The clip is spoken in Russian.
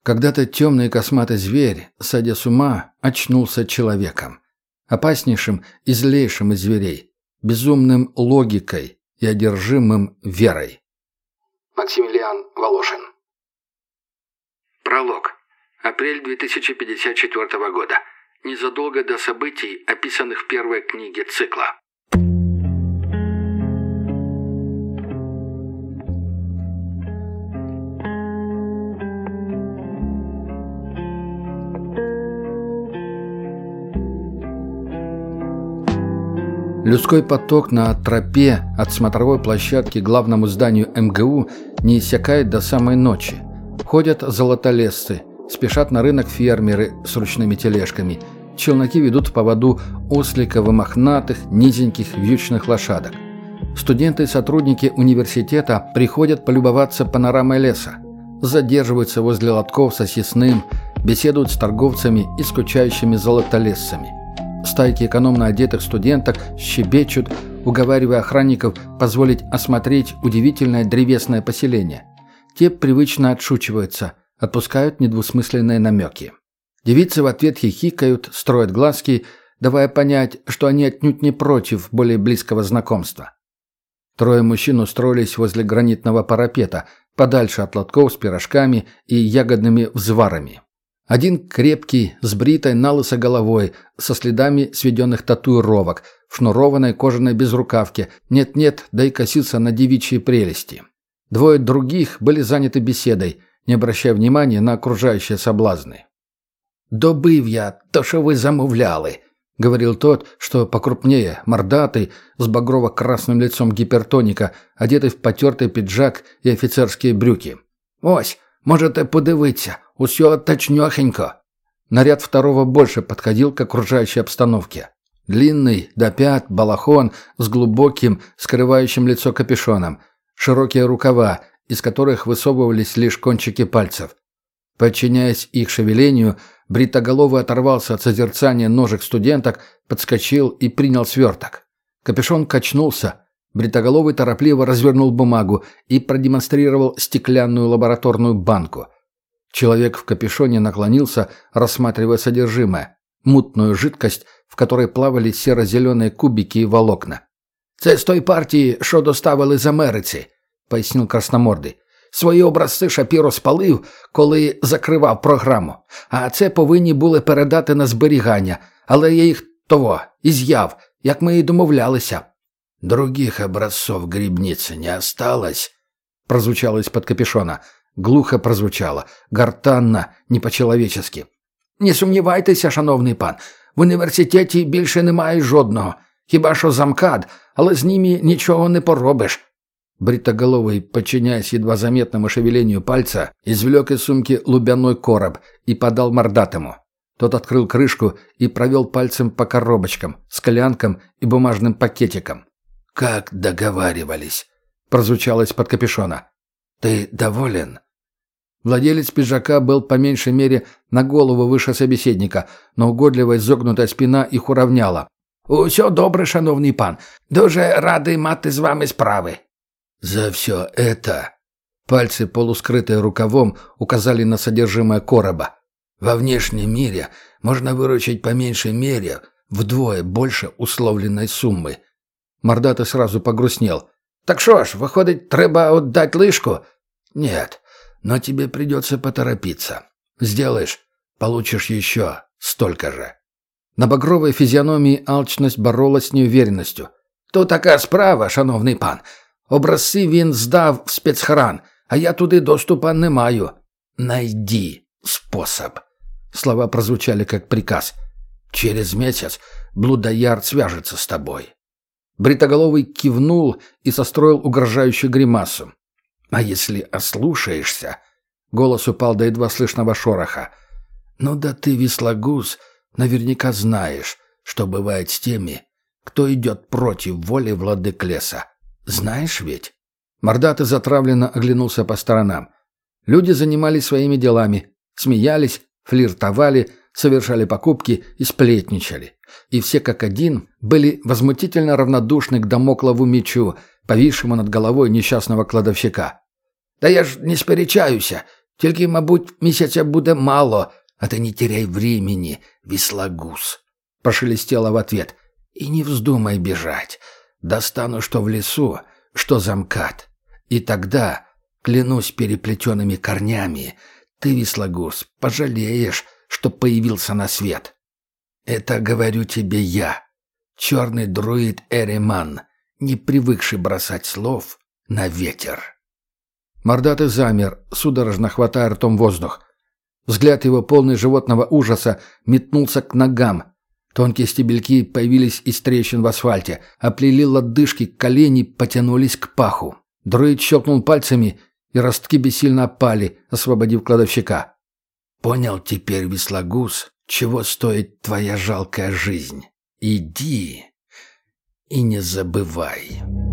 Когда-то темный косматый зверь, садя с ума, очнулся человеком. Опаснейшим и злейшим из зверей, безумным логикой и одержимым верой. Максимилиан Волошин. Пролог. Апрель 2054 года. Незадолго до событий, описанных в первой книге цикла. Людской поток на тропе от смотровой площадки к главному зданию МГУ не иссякает до самой ночи. Ходят золотолесцы, спешат на рынок фермеры с ручными тележками. Челноки ведут в поводу осликов и мохнатых, низеньких, вьючных лошадок. Студенты и сотрудники университета приходят полюбоваться панорамой леса. Задерживаются возле лотков со съестным, беседуют с торговцами и скучающими золотолесцами. Стайки экономно одетых студенток щебечут, уговаривая охранников позволить осмотреть удивительное древесное поселение. Те привычно отшучиваются, отпускают недвусмысленные намеки. Девицы в ответ хихикают, строят глазки, давая понять, что они отнюдь не против более близкого знакомства. Трое мужчин устроились возле гранитного парапета, подальше от лотков с пирожками и ягодными взварами. Один крепкий, с бритой налысо головой, со следами сведенных татуировок, в шнурованной кожаной безрукавке, нет-нет, да и косился на девичьи прелести. Двое других были заняты беседой, не обращая внимания на окружающие соблазны. «Добив я то, що ви замовляли», — говорил тот, что покрупнее, мордатый, с багрово-красным лицом гипертоника, одетый в потертый пиджак и офицерские брюки. «Ось, можете подивитися, усё точнёхенько». Наряд второго больше подходил к окружающей обстановке. Длинный, до пят, балахон с глубоким, скрывающим лицо капюшоном, широкие рукава, из которых высовывались лишь кончики пальцев. Подчиняясь их шевелению, бритоголовый оторвался от созерцания ножек студенток, подскочил и принял сверток. Капюшон качнулся. Бритоголовый торопливо развернул бумагу и продемонстрировал стеклянную лабораторную банку. Человек в капюшоне наклонился, рассматривая содержимое. Мутную жидкость, в которой плавали серо-зеленые кубики и волокна. «Це з той партії, що доставили з Америці», – пояснив красномордий. «Свої образці Шапіро спалив, коли закривав програму. А це повинні були передати на зберігання, але я їх із'яв, як ми і домовлялися». «Других образцов грибницы не осталось?» – прозвучало из-под капюшона. Глухо прозвучало, гортанно, не по-чоловічески. «Не сумнівайтеся, шановний пан, в університеті більше немає жодного. Хіба що замкад, але з ними нічого не поробиш». Бритоголовый, подчиняясь едва заметному шевелению пальца, извлек из сумки лубяной короб и подал мордатому. Тот открыл крышку и провел пальцем по коробочкам, склянкам и бумажным пакетикам. «Как договаривались», — прозвучало из-под капюшона. «Ты доволен?» Владелец пиджака был по меньшей мере на голову выше собеседника, но угодливо изогнутая спина их уравняла. «Усьо добре, шановний пан. Дуже радий мати з вами справи». «За все это...» Пальцы, полускрытые рукавом, указали на содержимое короба. «Во внешнем мире можно выручить по меньшей мере вдвое больше условленной суммы». Мордатый сразу погрустнел. «Так що ж, виходить, треба отдать лишку?» «Нет, но тебе придется поторопиться. Сделаешь, получишь еще столько же». На багровой физиономии алчность боролась с неуверенностью. «То така справа, шановний пан. Образці він здав в спецхран, а я туди доступа не маю». «Найди способ». Слова прозвучали как приказ. «Через месяц блудоярд свяжется с тобой». Бритоголовый кивнул и состроил угрожающую гримасу. «А если ослушаешься?» Голос упал до едва слышного шороха. «Ну да ты, вислогуз, наверняка знаешь, что бывает с теми, кто идет против воли владык леса. Знаешь ведь?» Мордатый затравленно оглянулся по сторонам. Люди занимались своими делами, смеялись, флиртовали, совершали покупки и сплетничали. И все как один были возмутительно равнодушны к дамоклову мечу, повисшему над головой несчастного кладовщика. «Да я ж не сперечаюся, Тільки, мабуть, місяця буде мало, а ты не теряй времени, веслогуз», — прошелестело в ответ. «И не вздумай бежать. Достану что в лесу, что за МКАД. И тогда, клянусь переплетенными корнями, ты, веслогуз, пожалеешь, что появился на свет. Это говорю тебе я, черный друид Эриман, не привыкший бросать слов на ветер». Мордатый замер, судорожно хватая ртом воздух. Взгляд его, полный животного ужаса, метнулся к ногам. Тонкие стебельки появились из трещин в асфальте, оплели лодыжки, колени потянулись к паху. Друид щелкнул пальцами, и ростки бессильно опали, освободив кладовщика. «Понял теперь, веслогуз, чего стоит твоя жалкая жизнь? Иди и не забывай».